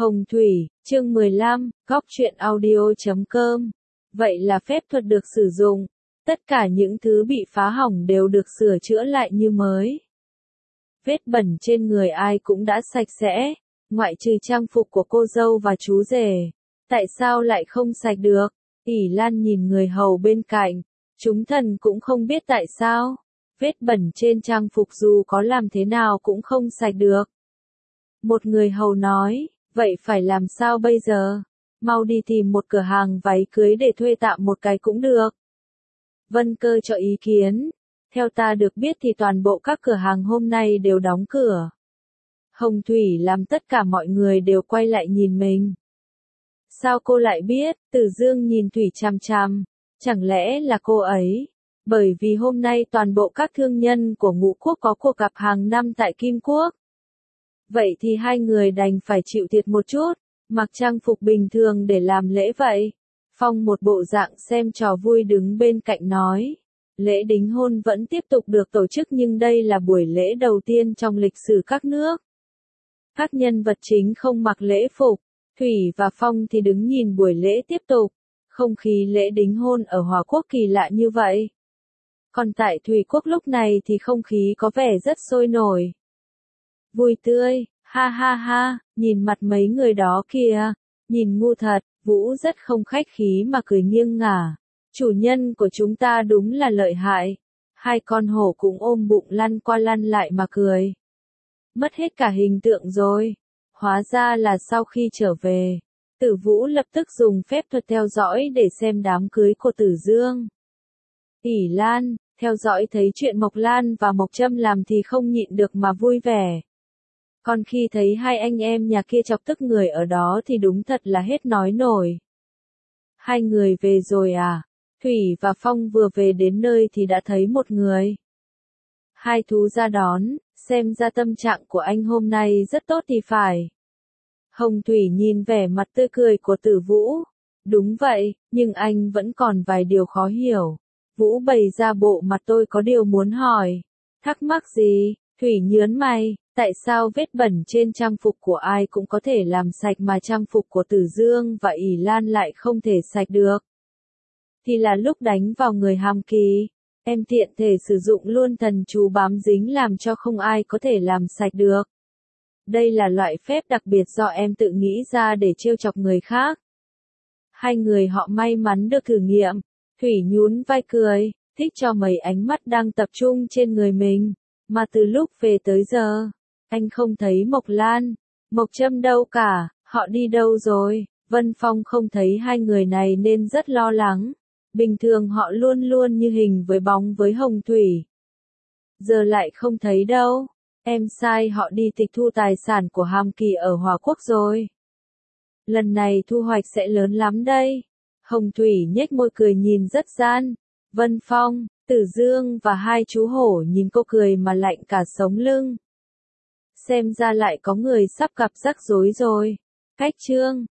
Hồng Thủy, chương 15, góc truyện audio.com. Vậy là phép thuật được sử dụng. Tất cả những thứ bị phá hỏng đều được sửa chữa lại như mới. Vết bẩn trên người ai cũng đã sạch sẽ, ngoại trừ trang phục của cô dâu và chú rể. Tại sao lại không sạch được? Ỷ Lan nhìn người hầu bên cạnh. Chúng thần cũng không biết tại sao. Vết bẩn trên trang phục dù có làm thế nào cũng không sạch được. Một người hầu nói, vậy phải làm sao bây giờ? Mau đi tìm một cửa hàng váy cưới để thuê tạm một cái cũng được. Vân Cơ cho ý kiến. Theo ta được biết thì toàn bộ các cửa hàng hôm nay đều đóng cửa. Hồng Thủy làm tất cả mọi người đều quay lại nhìn mình. Sao cô lại biết? Tử Dương nhìn Thủy chằm chằm. Chẳng lẽ là cô ấy? Bởi vì hôm nay toàn bộ các thương nhân của Ngũ Quốc có cuộc gặp hàng năm tại Kim Quốc. Vậy thì hai người đành phải chịu thiệt một chút, mặc trang phục bình thường để làm lễ vậy. Phong một bộ dạng xem trò vui đứng bên cạnh nói. Lễ đính hôn vẫn tiếp tục được tổ chức nhưng đây là buổi lễ đầu tiên trong lịch sử các nước. Các nhân vật chính không mặc lễ phục, Thủy và Phong thì đứng nhìn buổi lễ tiếp tục. Không khí lễ đính hôn ở Hòa Quốc kỳ lạ như vậy. Còn tại Thủy Quốc lúc này thì không khí có vẻ rất sôi nổi. Vui tươi, ha ha ha, nhìn mặt mấy người đó kìa, nhìn ngu thật, Vũ rất không khách khí mà cười nghiêng ngả. Chủ nhân của chúng ta đúng là lợi hại. Hai con hổ cũng ôm bụng lăn qua lăn lại mà cười. Mất hết cả hình tượng rồi. Hóa ra là sau khi trở về, Tử Vũ lập tức dùng phép thuật theo dõi để xem đám cưới của Tử Dương. Ỷ Lan, theo dõi thấy chuyện Mộc Lan và Mộc Trâm làm thì không nhịn được mà vui vẻ. Còn khi thấy hai anh em nhà kia chọc tức người ở đó thì đúng thật là hết nói nổi. Hai người về rồi à? Thủy và Phong vừa về đến nơi thì đã thấy một người. Hai thú ra đón, xem ra tâm trạng của anh hôm nay rất tốt thì phải. Hồng Thủy nhìn vẻ mặt tươi cười của Tử Vũ. Đúng vậy, nhưng anh vẫn còn vài điều khó hiểu. Vũ bày ra bộ mặt tôi có điều muốn hỏi. Thắc mắc gì? Thủy nhớn mày. Tại sao vết bẩn trên trang phục của ai cũng có thể làm sạch mà trang phục của Tử Dương và Ỷ Lan lại không thể sạch được? Thì là lúc đánh vào người Hàm Kỳ, em tiện thể sử dụng luôn thần chú bám dính làm cho không ai có thể làm sạch được. Đây là loại phép đặc biệt do em tự nghĩ ra để trêu chọc người khác. Hai người họ may mắn được thử nghiệm. Thủy nhún vai cười, thích cho mấy ánh mắt đang tập trung trên người mình. Mà từ lúc về tới giờ, anh không thấy Mộc Lan, Mộc Trâm đâu cả, họ đi đâu rồi? Vân Phong không thấy hai người này nên rất lo lắng. Bình thường họ luôn luôn như hình với bóng với Hồng Thủy. Giờ lại không thấy đâu. Em sai họ đi tịch thu tài sản của Hàm Kỳ ở Hòa Quốc rồi. Lần này thu hoạch sẽ lớn lắm đây. Hồng Thủy nhếch môi cười nhìn rất gian. Vân Phong, Tử Dương và hai chú hổ nhìn cô cười mà lạnh cả sống lưng. Xem ra lại có người sắp gặp rắc rối rồi. Cách chương